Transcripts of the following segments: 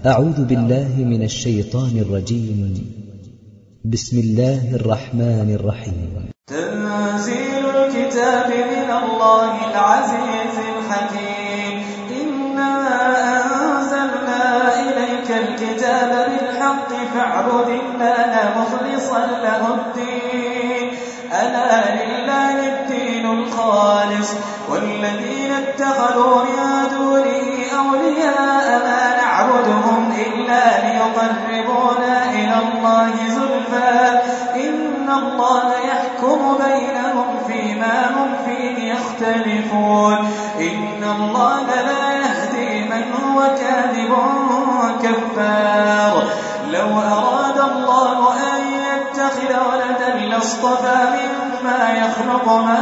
أعوذ بالله من الشيطان الرجيم. بسم الله الرحمن الرحيم. تنزيل الكتاب من الله العزيز الحكيم. إنا أنزلنا إليك الكتاب بالحق فاعبد الله مخلصا له الدين ألا لله الدين الخالص والذين اتخذوا من دونه أولياء ما نعبدهم إلا ليقربونا إلى الله زلفى إن الله يحكم بينهم فيما هم فيه يختلفون إن الله لا يهدي من هو كاذب كفار. لو أراد الله أن يتخذ ولدا لاصطفى مما يخلق ما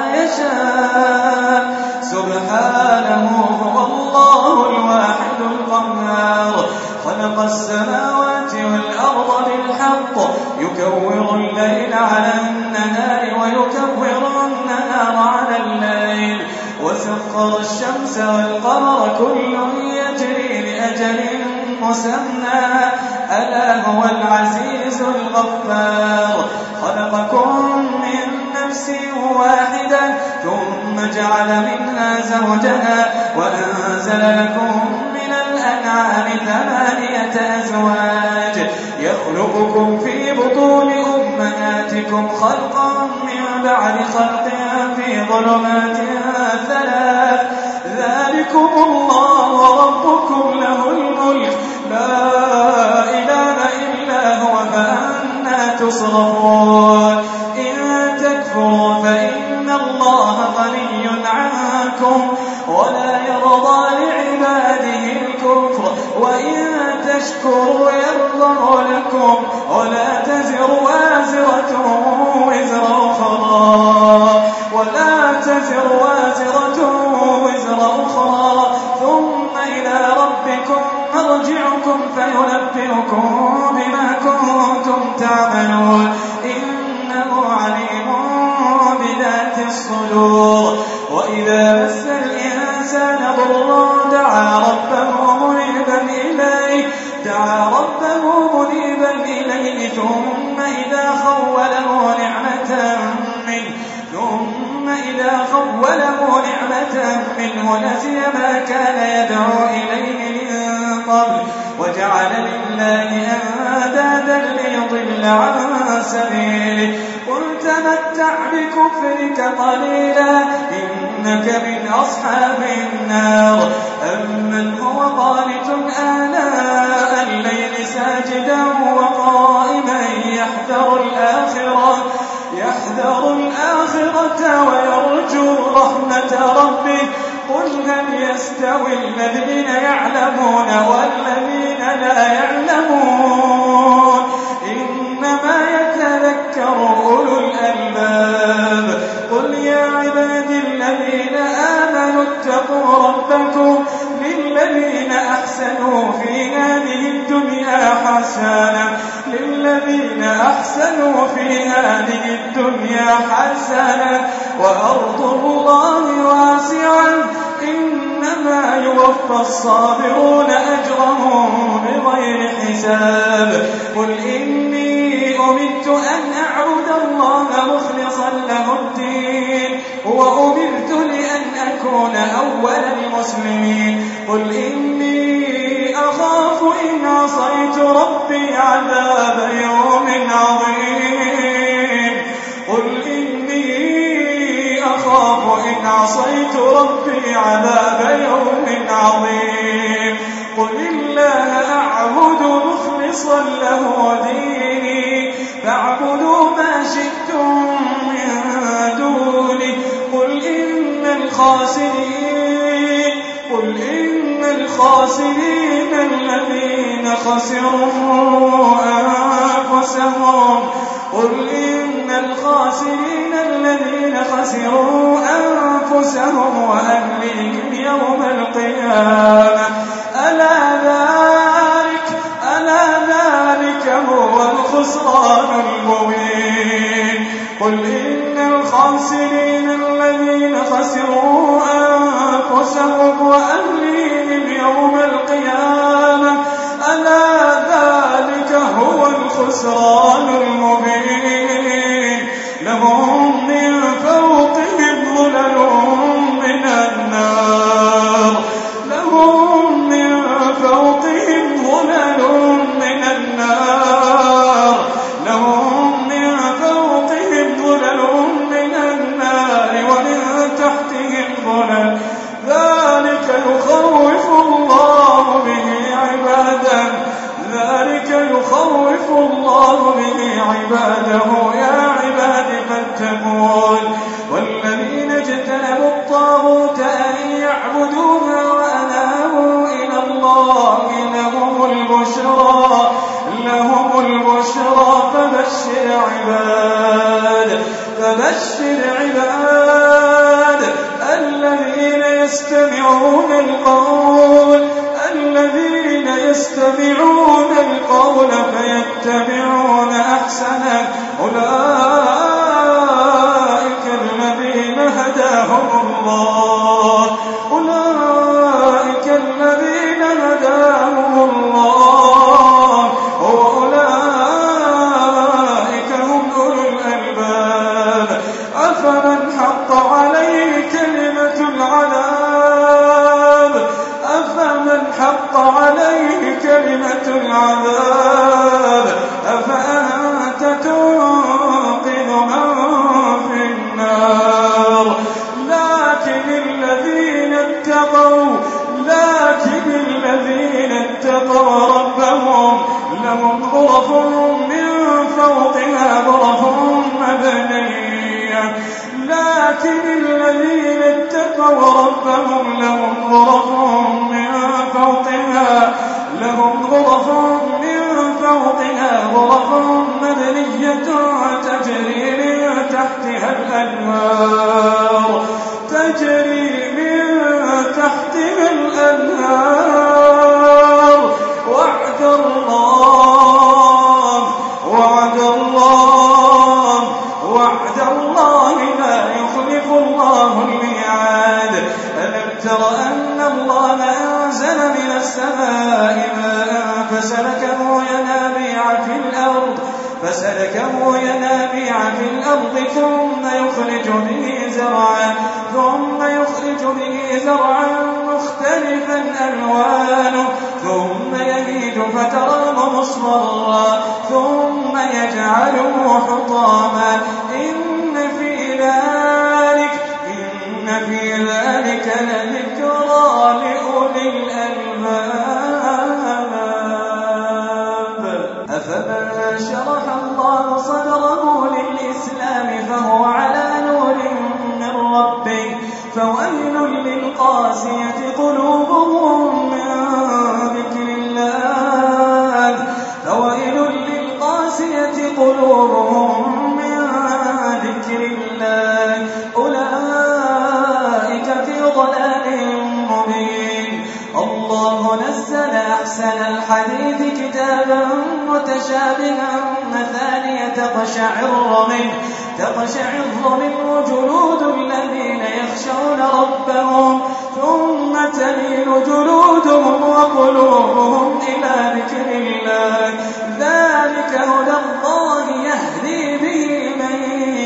يشاء سبحانه هو الله الواحد القهار. خلق السماوات والأرض بالحق يكور الليل على النهار ويكور النهار على الليل وسخر الشمس والقمر كل يجري لأجل مسمى ألا هو العزيز الغفار. خلقكم من نفس واحدة ثم جعل منها زوجها وأنزل لكم من الأنعام 8 أزواج يخلقكم في بطون أمهاتكم خلقا من بعد خلق في ظلمات 3 ذلكم الله ربكم له الملك لا إله إلا هو فأنى تصرفون. إن تكفروا فإن الله غني عنكم ولا يرضى لعباده الكفر وإن تشكروا يرضه لكم ولا تزر وازرة وزر أخرى ثم إلى ربكم مرجعكم فينبئكم بما كنتم تعملون إنه عليم بذات الصدور. وإذا مس الإنسان ضر دعا ربه منيبا إليه ثم إذا خوله نعمة منه نسي ما كان يدعو إليه من قبل وجعل لله أندادا ليضل عن سبيله. قل تمتع بكفرك قليلا إنك من أصحاب النار. أمن هو قانت آناء الليل ساجدا وقائما يحذر الآخرة ويرجو رحمة ربه. قل هل يستوي الذين يعلمون والذين لا يعلمون إنما يتذكر أولو الألباب. قل يا عبادي الذين آمنوا اتقوا ربكم للذين أحسنوا في هذه الدنيا حسنة وأرض الله واسعة إنما يوفى الصابرون أجرهم بغير حساب. قل إني أمرت أن أعبد الله مخلصا له الدين وأمرت لأن أكون أول المسلمين. قل إني أخاف إن عصيت ربي عذاب يوم عظيم. قل إني أخاف إن عصيت ربي عذاب يوم عظيم. قل الله أعبد مخلصا له ديني فاعبدوا ما شئتم من دوني. قل إن الخاسرين الذين خسروا أنفسهم وأهليهم يوم القيامة ألا ذلك هو الخسران المبين. قل إن الخاسرين الذين خسروا أنفسهم وأهليهم يوم القيامة ألا الخسران المبين. لهم من فوقهم ظلل من النار، لهم من فوقهم ظلل من النار، لهم من فوقهم ظلل من النار ومن تحتهم ظلل. ذلك يخوف الله به عباده، ذلك يخوف الله به عباده. يا عباد فاتقون. والذين اجتنبوا الطاغوت أن يعبدوها وأنابوا إلى الله لهم البشرى، لهم البشرى. فبشر عباد الذين يستمعون القول، الذين يستمعون القول فيتبعون أحسنه. أولئك الذين هداهم الله، أولئك الذين هداهم الله، وأولئك هم أولو الألباب. أفمن حق عليه كلمة العذاب، أفمن حق عليه كلمة العذاب أفأنت تنقذ من في النار. لكن الذين اتقوا ربهم لهم غرف من فوقها غرف مبنية. لكن الذين اتقوا ربهم لهم غرف من فوقها غرف مبنية تجري من تحتها الأنهار، تجري من تحتها الأنهار. وعد الله لا يخلف الله الميعاد. ألم تر أن الله أنزل من السماء ماء فسلكه ينابيع في الأرض ثم يخرج به زرعا مختلفا ألوانه ثم يهيج فتراه مصفرا ثم يجعله حطاما. إن في ذلك لذكرى لأولي الألباب. أفمن شرح الله صدره للإسلام فهو على نور من ربه فويل للقاسية قلوبهم من ذكر الله، فويل للقاسية قلوبهم من ذكر الله. أولئك في ضلال مبين. الله نزل أحسن الحديث كتابا متشابها مثانية تقشعر منه جلود الذين يخشون ربهم ثم تلين جلودهم وقلوبهم إلى ذكر الله. ذلك هدى الله يهدي به من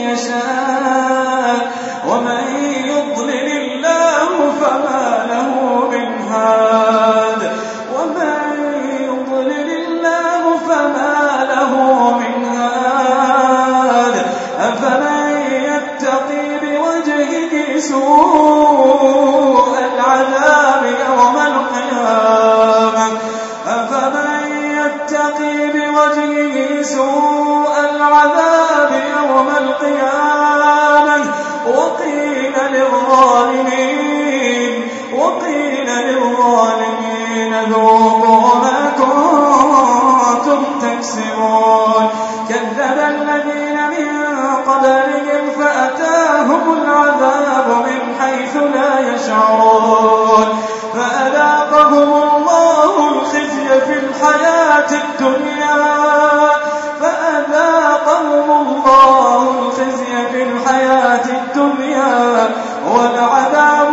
يشاء ومن يضلل الله فما له من هاد، ومن يضلل الله فما له من هاد. أفمن يتقي بوجهه سوء العذاب يوم القيامة، أفمن يتقي بوجهه سوء العذاب يوم القيامة وقيل للظالمين ذوقوا ما كنتم تكسبون. كذب الذين من قبلهم فأتاهم العذاب من حيث لا يشعرون فأذاقهم الله الخزي في الحياة الدنيا ولعذاب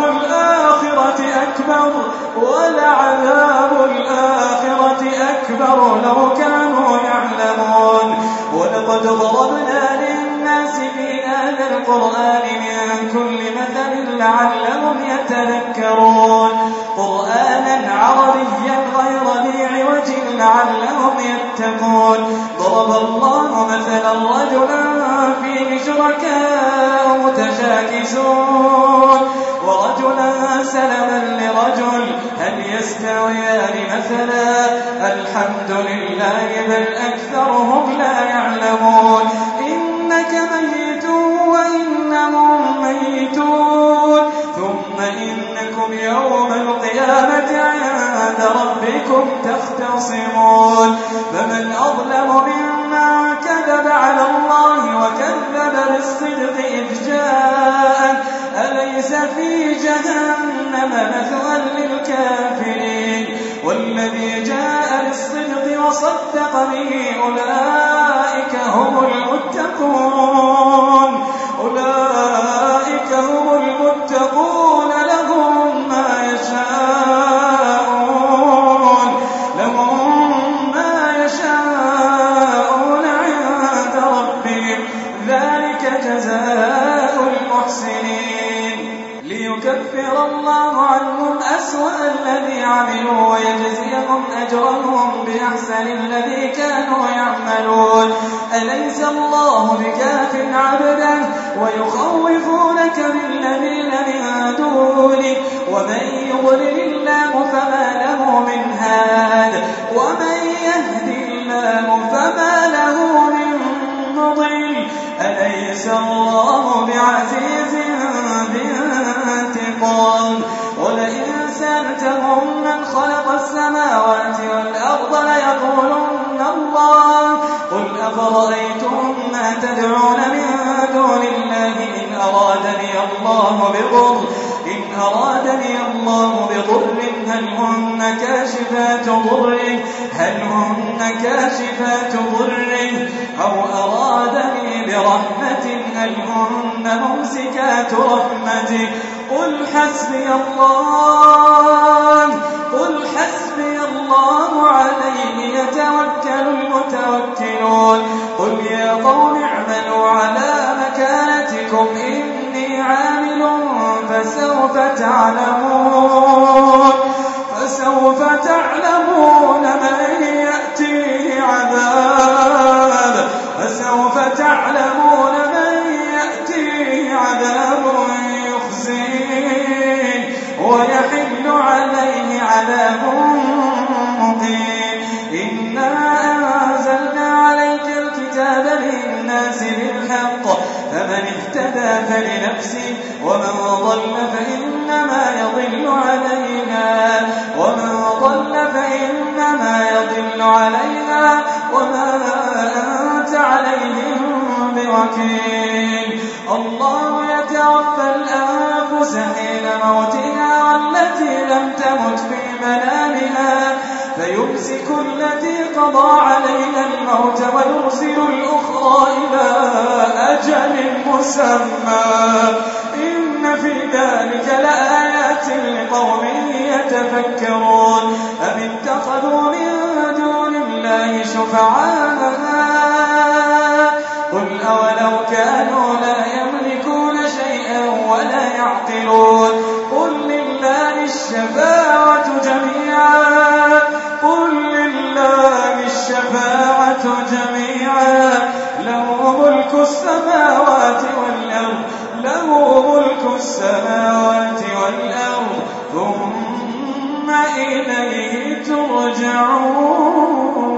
الآخرة أكبر لو كانوا يعلمون. ولقد ضربنا للناس في هذا القرآن من كل مثل لعلهم يتذكرون قرآنا عربيا غير ذي عوج لعلهم يتقون ضرب الله مثلا رجلا فيه شركاء متشاكسون ورجلا سلما لرجل هل يستويان مثلا الحمد لله بل أكثرهم لا يعلمون إنك ميت وإنهم ميتون ثم إنكم يوم القيامة عند ربكم تختصمون فمن أظلم ممن كذب على الله وكذب بالصدق إذ جاء أليس في جهنم مثوى للكافرين والذي جاء بالصدق وصدق به أولئك هم المتقون لهم ما يشاءون عند ربهم ذلك جزاء المحسنين ليكفر الله عنهم أسوأ الذي عملوا ويجزيهم أجرهم بأحسن الذي كانوا يعملون أليس الله بكاف عبدا ويخوفونك بالذين من دونه ومن يضلل الله فما له من هاد ومن يهد الله فما له من مضل أليس الله بعزيز بانتقام ولئن سألتهم من خلق السماوات والأرض ليقولن الله قل أفرأيتم ما تدعون من دون الله إن أرادني الله بضر هل هن كاشفات ضره أو أرادني برحمة هل هن ممسكات رحمته قل حسبي الله عليه يتوكل المتوكلون قل يا قوم اعملوا على مكانتكم إني عامل فسوف تعلمون من يأتيه عذاب يخزيه ويحل عليه عذاب مقيم إنا أنزلنا عليك الكتاب للناس بالحق فمن اهتدى فلنفسه ومن ضل فإنما يضل عليها وما أنت عليهم بوكيل الله يتوفى الأنفس حين موتها والتي لم تمت في منامها فيمسك التي قضى عليها الموت ويرسل الأخرى إلى أجل مسمى إن في ذلك لآيات لقوم يتفكرون أم اتخذوا من دون الله شفعاء قل أولو كانوا لا يملكون شيئا ولا يعقلون قل لله الشفاعة جميعا له ملك السماوات والأرض ثم إليه ترجعون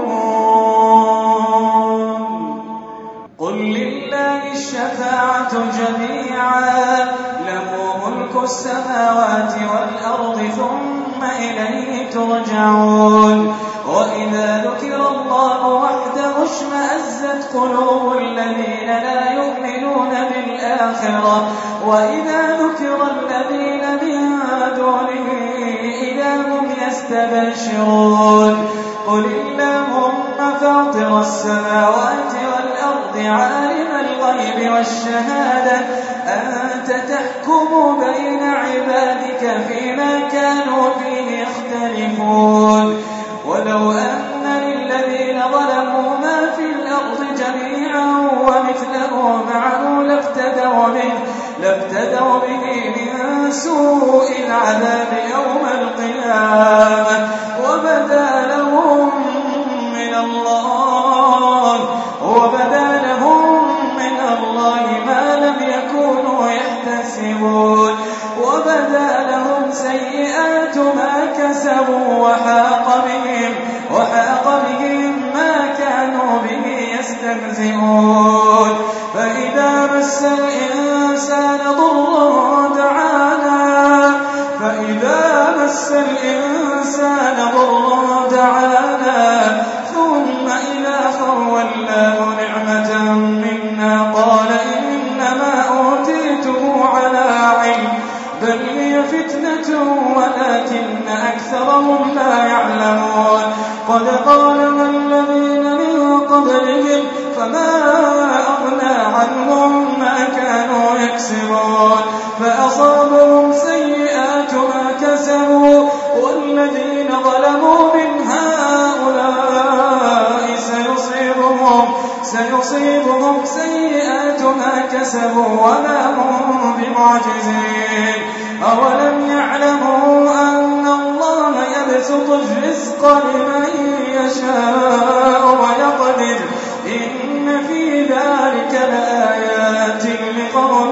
قل لله الشفاعة جميعا له ملك السماوات والأرض ثم إليه ترجعون وإذا ذكر الله وحده اشمأزت قلوب الذين لا يؤمنون بالآخرة وإذا ذكر الذين من دونه إذا هم يستبشرون قل اللهم فاطر السماوات والأرض عالم الغيب والشهادة أنت تحكم بين عبادك فيما كانوا فيه يختلفون ولو أن للذين ظلموا ما في الأرض جميعا آمنوا معه لافتدوا به من سوء العذاب يوم القيامة وبدا لهم من الله ما لم يكونوا يحتسبون وبدا لهم سيئات ما كسبوا وحاق بهم ما كانوا به يستهزئون فإذا مس الإنسان ضر دعانا ثم إذا خولناه نعمة منا قال إنما أوتيته على علم بل هي فتنة ولكن أكثرهم لا يعلمون قد قالها الذين من قبلهم فما أغنى عنهم ما كانوا يكسبون فأصابهم سيئات ما كسبوا والذين ظلموا من هؤلاء سيصيبهم سيئات ما كسبوا وما هم بمعجزين أولم يعلموا أن الله يبسط الرزق لمن يشاء ويقدر إن في ذلك لآيات لقوم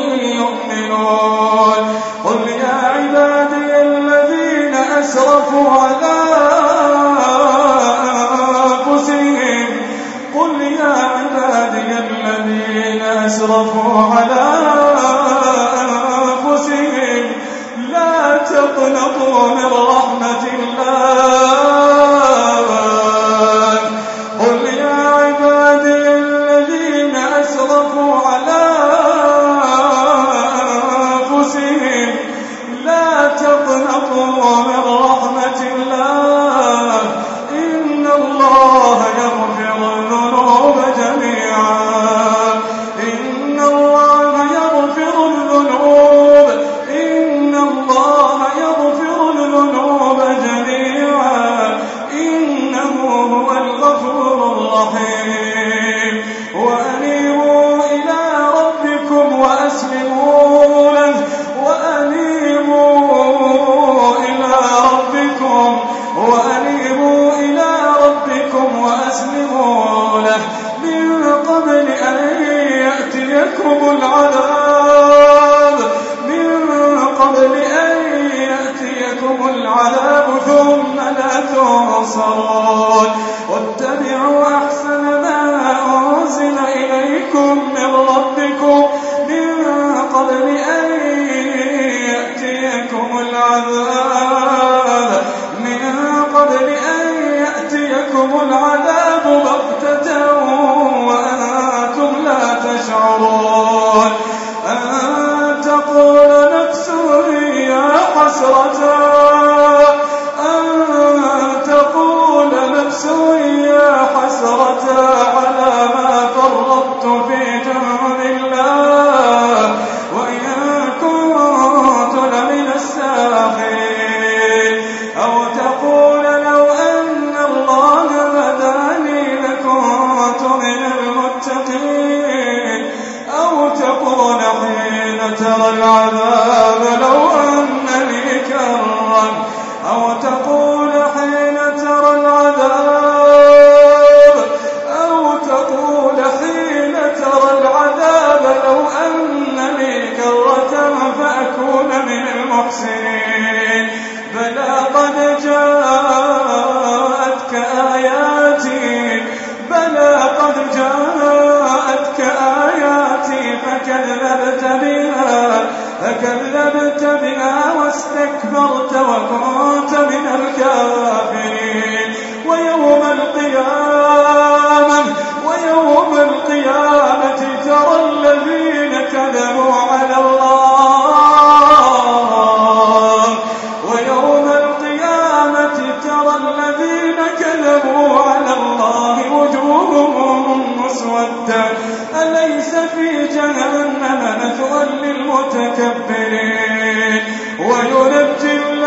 يؤمنون قل يا عبادي الذين أسرفوا على أنفسهم لا تقنطوا من رحمة الله قل يا عبادي الذين أسرفوا على أنفسهم لا تقنطوا من رحمة الله إن الله يغفر الذنوب جميعا العذاب ثم لا تنصرون واتبعوا أحسن ما أنزل إليكم من ربكم من قبل أن يأتيكم العذاب بغتة وأنتم لا تشعرون أن تقول نفس يا حسرة على ما فرطت في جنب الله وإن كنت لمن الساخرين أو تقول لو أن الله هداني لكنت من المتقين أو تقول حين ترى العذاب لو أن لي كرا أو تقول حين ترى العذاب لو أن لي كرة فأكون من المحسنين بلى قد جاءتك آياتي فكذبت بها واستكبرت وكنت من الكافرين ويوم القيامة ترى الذين كذبوا على الله وجوههم مسودة أليس في جهنم مثوى للمتكبرين وينجي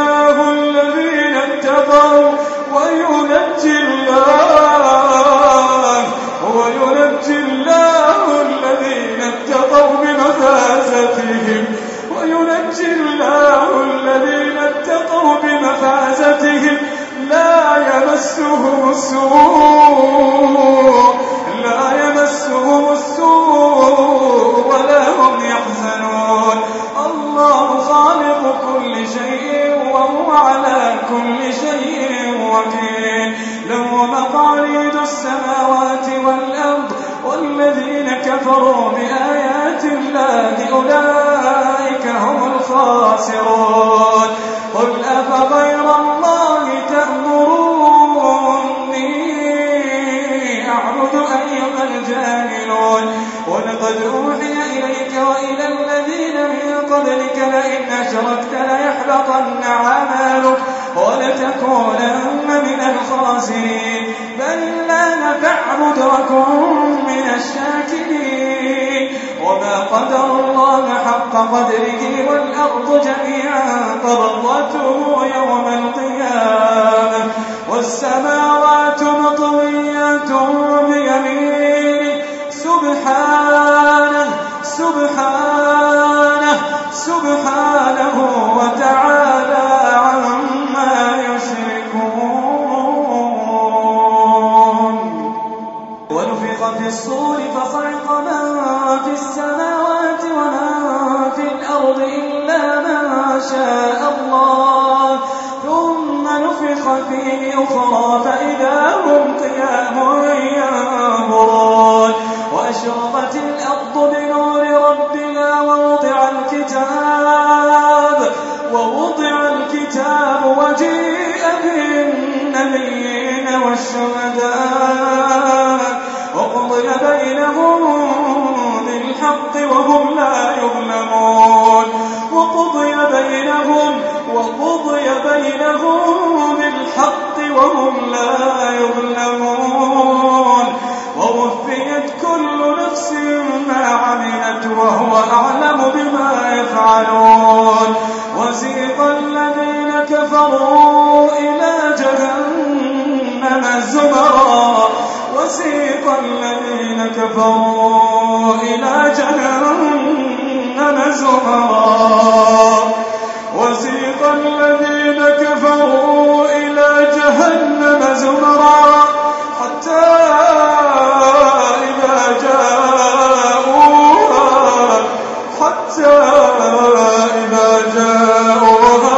يمسهم السوء ولا هم يحزنون. الله خالق كل شيء وهو على كل شيء وكيل. له مقاليد السماوات والأرض والذين كفروا بآيات الله أولئك هم الخاسرون. قل أفغير الله تأمروني أعبد أيها الجاهلون. ولقد أوحي إليك وإلى الذين من قبلك لئن أشركت ليحبطن عملك ولتكونن من الخاسرين. بل الله فاعبد وكن من الشاكرين. وما قدر الله حق قدره والأرض جميعا قبضته يوم القيامة والسماوات مطويات بيمينه سبحانه وتعالى عما يشركون. ونفخ في الصور فصعق من في السماوات ومن في الأرض إلا من شاء الله ثم نفخ فيه أخرى فإذا هم قيام ينظرون. وأشرقت الأرض بنور ربها ووضع الكتاب وجيء بالنبيين والشهداء وقضي بينهم بالحق وهم لا يظلمون. وقضي بينهم بالحق وهم لا يظلمون. ووفيت كل نفس ما عملت وهو أعلم بما يفعلون. وسيق الذين كفروا إلى جهنم زمرا حتى إذا جاءوها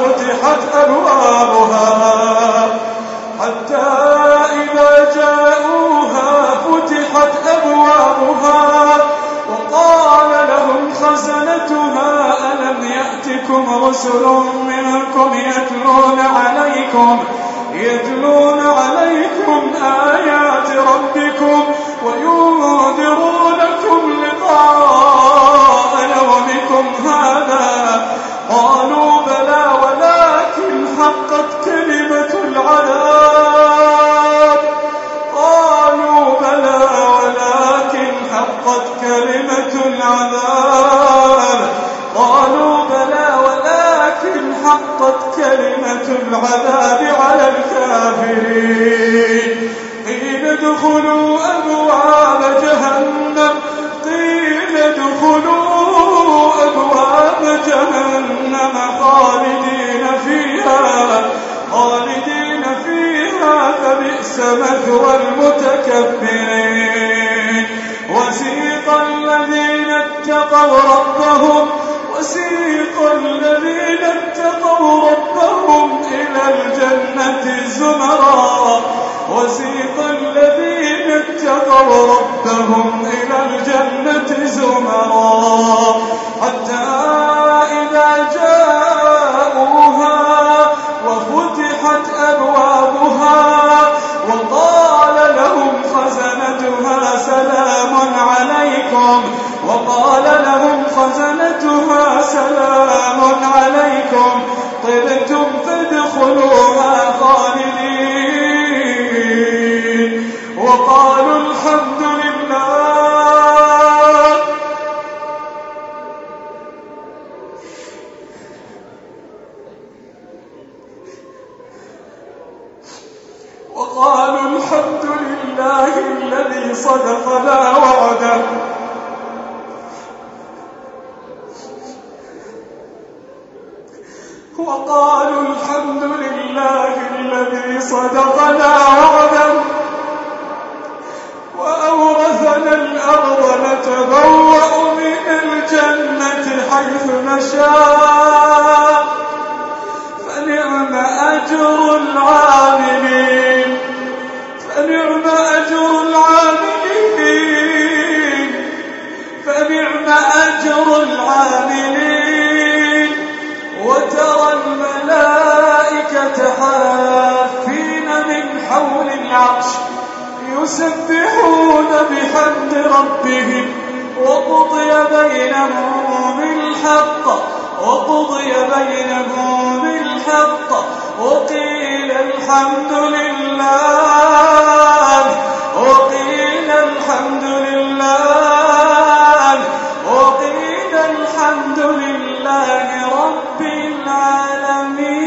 فتحت أبوابها وقال لهم خزنتها ألم يأتكم رسل منكم يتلون عليكم آيات ربكم وينذرونكم لقاء يومكم هذا. قالوا بلى ولكن حقت كلمة العذاب على الكافرين. قيل ادخلوا أبواب جهنم خالدين فيها فبئس مثوى المتكبرين. وسيق الذين اتقوا ربهم إلى الجنة زمرا حتى إذا جاءوها وفتحت أبوابها وقال لهم خزنتها سلام عليكم طبتم فادخلوها خالدين. وقالوا الحمد لله الذي صدقنا وعده وقالوا الحمد لله الذي صدقنا وعده فنعم أجر العاملين وترى الملائكة حافين من حول العرش يسبحون بحمد ربهم وقضي بينهم بالحق وقيل الحمد لله رب العالمين.